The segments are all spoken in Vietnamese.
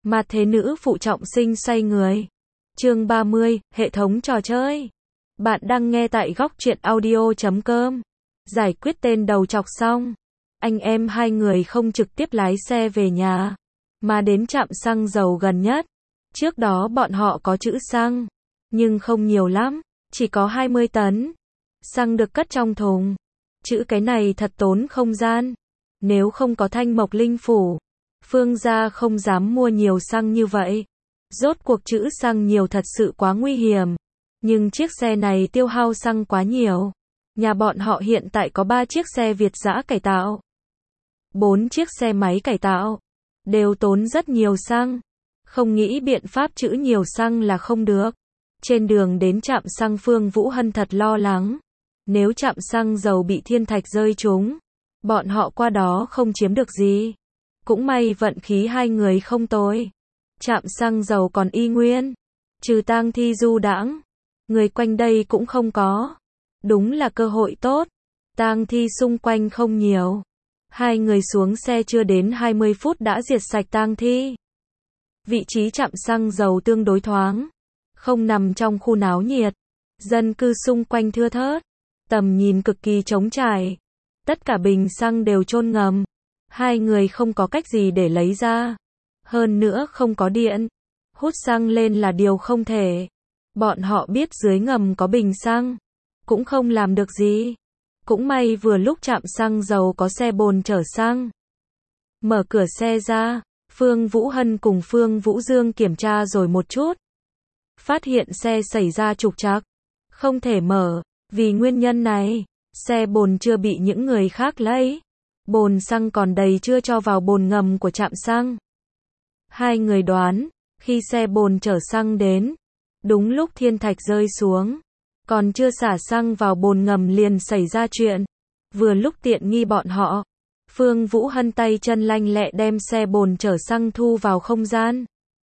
Mà thế nữ phụ trọng sinh xoay người. Chương 30, hệ thống trò chơi. Bạn đang nghe tại góc truyện audio.com. Giải quyết tên đầu chọc xong, anh em hai người không trực tiếp lái xe về nhà, mà đến trạm xăng dầu gần nhất. Trước đó bọn họ có trữ xăng, nhưng không nhiều lắm, chỉ có 20 tấn. Xăng được cất trong thùng. Trữ cái này thật tốn không gian. Nếu không có thanh mộc linh phủ, Phương gia không dám mua nhiều xăng như vậy. Rốt cuộc trữ xăng nhiều thật sự quá nguy hiểm. Nhưng chiếc xe này tiêu hao xăng quá nhiều. Nhà bọn họ hiện tại có 3 chiếc xe Việt dã cải tạo, 4 chiếc xe máy cải tạo, đều tốn rất nhiều xăng. Không nghĩ biện pháp trữ nhiều xăng là không được. Trên đường đến trạm xăng Phương Vũ Hân thật lo lắng. Nếu trạm xăng dầu bị thiên thạch rơi trúng, bọn họ qua đó không chiếm được gì. Cũng may vận khí hai người không tồi. Trạm xăng dầu còn y nguyên, trừ tang thi du đãng, người quanh đây cũng không có. Đúng là cơ hội tốt. Tang thi xung quanh không nhiều. Hai người xuống xe chưa đến 20 phút đã diệt sạch tang thi. Vị trí trạm xăng dầu tương đối thoáng, không nằm trong khu náo nhiệt. Dân cư xung quanh thưa thớt, tầm nhìn cực kỳ trống trải. Tất cả bình xăng đều chôn ngầm. Hai người không có cách gì để lấy ra. Hơn nữa không có điện. Hút xăng lên là điều không thể. Bọn họ biết dưới ngầm có bình xăng, cũng không làm được gì. Cũng may vừa lúc trạm xăng dầu có xe bồn chở xăng. Mở cửa xe ra, Phương Vũ Hân cùng Phương Vũ Dương kiểm tra rồi một chút. Phát hiện xe xảy ra trục trặc, không thể mở. Vì nguyên nhân này, xe bồn chưa bị những người khác lấy. Bồn xăng còn đầy chưa cho vào bồn ngầm của trạm xăng. Hai người đoán, khi xe bồn chở xăng đến, đúng lúc thiên thạch rơi xuống, còn chưa xả xăng vào bồn ngầm liền xảy ra chuyện. Vừa lúc tiện nghi bọn họ, Phương Vũ Hân tay chân lanh lẹ đem xe bồn chở xăng thu vào không gian.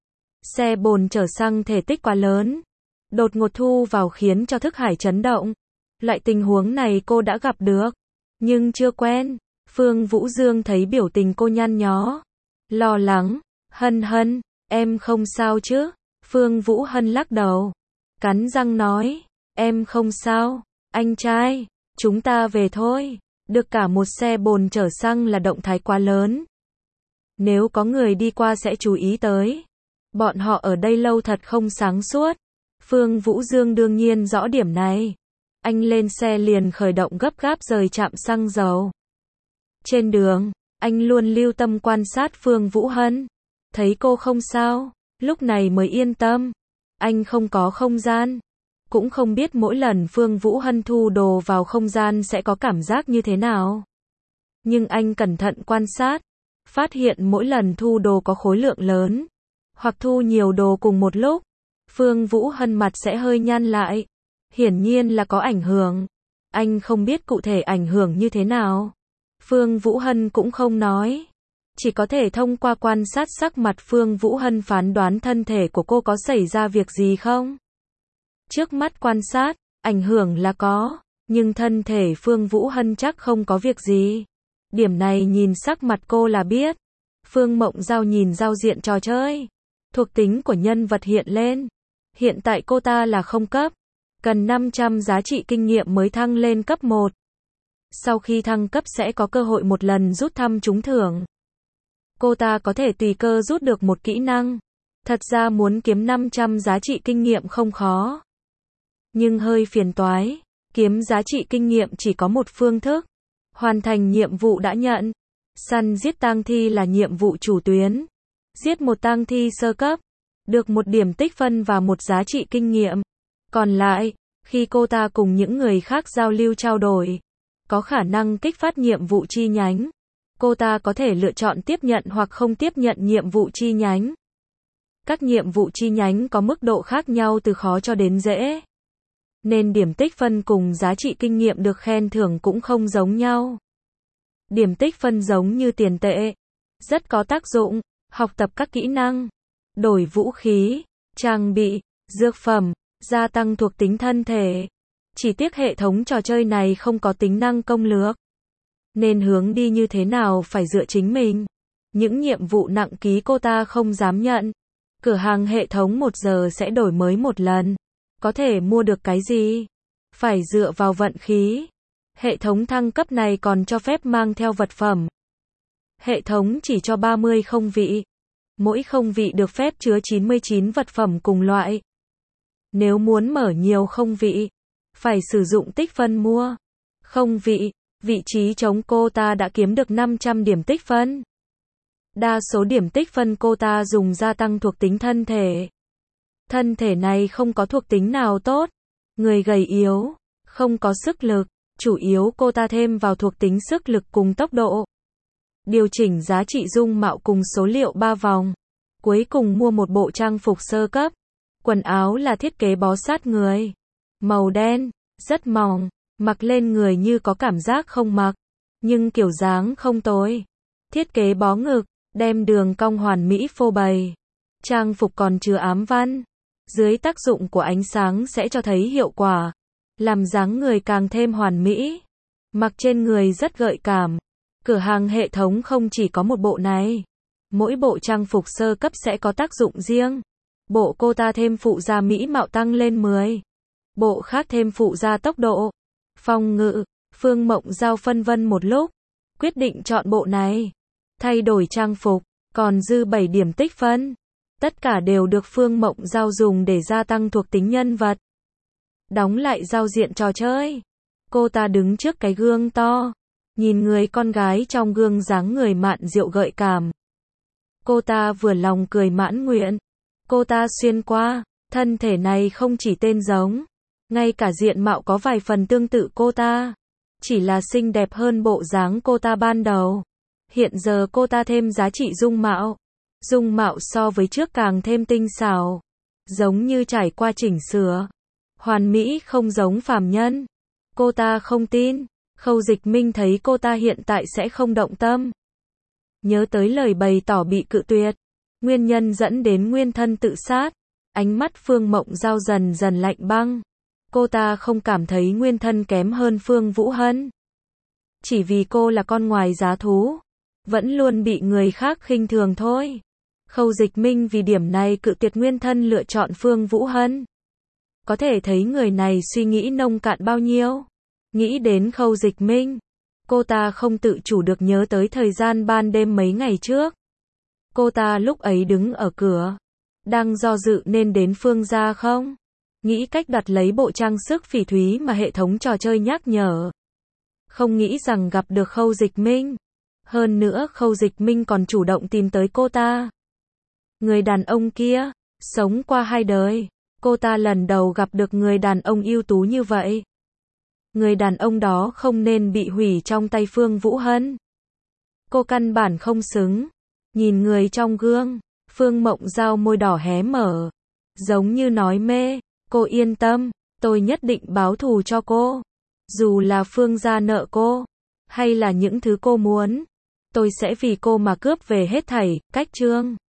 Xe bồn chở xăng thể tích quá lớn, đột ngột thu vào khiến cho thức hải chấn động. Loại tình huống này cô đã gặp được, nhưng chưa quen. Phương Vũ Dương thấy biểu tình cô nhăn nhó, lo lắng. Hân Hân, em không sao chứ? Phương Vũ Hân lắc đầu, cắn răng nói, em không sao, anh trai, chúng ta về thôi. Được cả một xe bồn chở xăng là động thái quá lớn. Nếu có người đi qua sẽ chú ý tới. Bọn họ ở đây lâu thật không sáng suốt. Phương Vũ Dương đương nhiên rõ điểm này. Anh lên xe liền khởi động gấp gáp rời trạm xăng dầu. Trên đường, anh luôn lưu tâm quan sát Phương Vũ Hân. Thấy cô không sao, lúc này mới yên tâm. Anh không có không gian. Cũng không biết mỗi lần Phương Vũ Hân thu đồ vào không gian sẽ có cảm giác như thế nào. Nhưng anh cẩn thận quan sát, phát hiện mỗi lần thu đồ có khối lượng lớn, hoặc thu nhiều đồ cùng một lúc, Phương Vũ Hân mặt sẽ hơi nhăn lại. Hiển nhiên là có ảnh hưởng. Anh không biết cụ thể ảnh hưởng như thế nào. Phương Vũ Hân cũng không nói. Chỉ có thể thông qua quan sát sắc mặt Phương Vũ Hân phán đoán thân thể của cô có xảy ra việc gì không. Trước mắt quan sát, ảnh hưởng là có, nhưng thân thể Phương Vũ Hân chắc không có việc gì. Điểm này nhìn sắc mặt cô là biết. Phương Mộng Giao nhìn giao diện trò chơi. Thuộc tính của nhân vật hiện lên. Hiện tại cô ta là không cấp. Cần 500 giá trị kinh nghiệm mới thăng lên cấp 1. Sau khi thăng cấp sẽ có cơ hội một lần rút thăm trúng thưởng. Cô ta có thể tùy cơ rút được một kỹ năng. Thật ra muốn kiếm 500 giá trị kinh nghiệm không khó. Nhưng hơi phiền toái. Kiếm giá trị kinh nghiệm chỉ có một phương thức. Hoàn thành nhiệm vụ đã nhận. Săn giết tang thi là nhiệm vụ chủ tuyến. Giết một tang thi sơ cấp, được một điểm tích phân và một giá trị kinh nghiệm. Còn lại, khi cô ta cùng những người khác giao lưu trao đổi, có khả năng kích phát nhiệm vụ chi nhánh. Cô ta có thể lựa chọn tiếp nhận hoặc không tiếp nhận nhiệm vụ chi nhánh. Các nhiệm vụ chi nhánh có mức độ khác nhau từ khó cho đến dễ. Nên điểm tích phân cùng giá trị kinh nghiệm được khen thưởng cũng không giống nhau. Điểm tích phân giống như tiền tệ, rất có tác dụng, học tập các kỹ năng, đổi vũ khí, trang bị, dược phẩm, gia tăng thuộc tính thân thể. Chỉ tiếc hệ thống trò chơi này không có tính năng công lược. Nên hướng đi như thế nào phải dựa chính mình. Những nhiệm vụ nặng ký cô ta không dám nhận. Cửa hàng hệ thống 1 giờ sẽ đổi mới một lần. Có thể mua được cái gì? Phải dựa vào vận khí. Hệ thống thăng cấp này còn cho phép mang theo vật phẩm. Hệ thống chỉ cho 30 không vị. Mỗi không vị được phép chứa 99 vật phẩm cùng loại. Nếu muốn mở nhiều không vị, phải sử dụng tích phân mua. Không vị, vị trí trống cô ta đã kiếm được 500 điểm tích phân. Đa số điểm tích phân cô ta dùng gia tăng thuộc tính thân thể. Thân thể này không có thuộc tính nào tốt. Người gầy yếu, không có sức lực. Chủ yếu cô ta thêm vào thuộc tính sức lực cùng tốc độ. Điều chỉnh giá trị dung mạo cùng số liệu 3 vòng. Cuối cùng mua một bộ trang phục sơ cấp. Quần áo là thiết kế bó sát người. Màu đen, rất mỏng, mặc lên người như có cảm giác không mặc. Nhưng kiểu dáng không tồi. Thiết kế bó ngực, đem đường cong hoàn mỹ phô bày. Trang phục còn chứa ám văn. Dưới tác dụng của ánh sáng sẽ cho thấy hiệu quả. Làm dáng người càng thêm hoàn mỹ. Mặc trên người rất gợi cảm. Cửa hàng hệ thống không chỉ có một bộ này. Mỗi bộ trang phục sơ cấp sẽ có tác dụng riêng. Bộ cô ta thêm phụ gia mỹ mạo tăng lên 10. Bộ khác thêm phụ gia tốc độ, phòng ngự. Phương Mộng Giao phân vân một lúc. Quyết định chọn bộ này. Thay đổi trang phục, còn dư 7 điểm tích phân. Tất cả đều được Phương Mộng Giao dùng để gia tăng thuộc tính nhân vật. Đóng lại giao diện trò chơi. Cô ta đứng trước cái gương to. Nhìn người con gái trong gương dáng người mạn diệu gợi cảm. Cô ta vừa lòng cười mãn nguyện. Cô ta xuyên qua, thân thể này không chỉ tên giống. Ngay cả diện mạo có vài phần tương tự cô ta. Chỉ là xinh đẹp hơn bộ dáng cô ta ban đầu. Hiện giờ cô ta thêm giá trị dung mạo. Dung mạo so với trước càng thêm tinh xảo. Giống như trải qua chỉnh sửa. Hoàn mỹ không giống phàm nhân. Cô ta không tin. Khâu Dịch Minh thấy cô ta hiện tại sẽ không động tâm. Nhớ tới lời bày tỏ bị cự tuyệt. Nguyên nhân dẫn đến nguyên thân tự sát. Ánh mắt Phương Mộng Giao dần dần lạnh băng. Cô ta không cảm thấy nguyên thân kém hơn Phương Vũ Hân. Chỉ vì cô là con ngoài giá thú. Vẫn luôn bị người khác khinh thường thôi. Khâu Dịch Minh vì điểm này cự tuyệt nguyên thân lựa chọn Phương Vũ Hân. Có thể thấy người này suy nghĩ nông cạn bao nhiêu. Nghĩ đến Khâu Dịch Minh. Cô ta không tự chủ được nhớ tới thời gian ban đêm mấy ngày trước. Cô ta lúc ấy đứng ở cửa. Đang do dự nên đến Phương gia không? Nghĩ cách đặt lấy bộ trang sức phỉ thúy mà hệ thống trò chơi nhắc nhở. Không nghĩ rằng gặp được Khâu Dịch Minh. Hơn nữa Khâu Dịch Minh còn chủ động tìm tới cô ta. Người đàn ông kia, sống qua 2 đời. Cô ta lần đầu gặp được người đàn ông ưu tú như vậy. Người đàn ông đó không nên bị hủy trong tay Phương Vũ Hân. Cô căn bản không xứng. Nhìn người trong gương, Phương Mộng Giao môi đỏ hé mở. Giống như nói mê, cô yên tâm, tôi nhất định báo thù cho cô. Dù là Phương gia nợ cô, hay là những thứ cô muốn, tôi sẽ vì cô mà cướp về hết thảy. Cách chương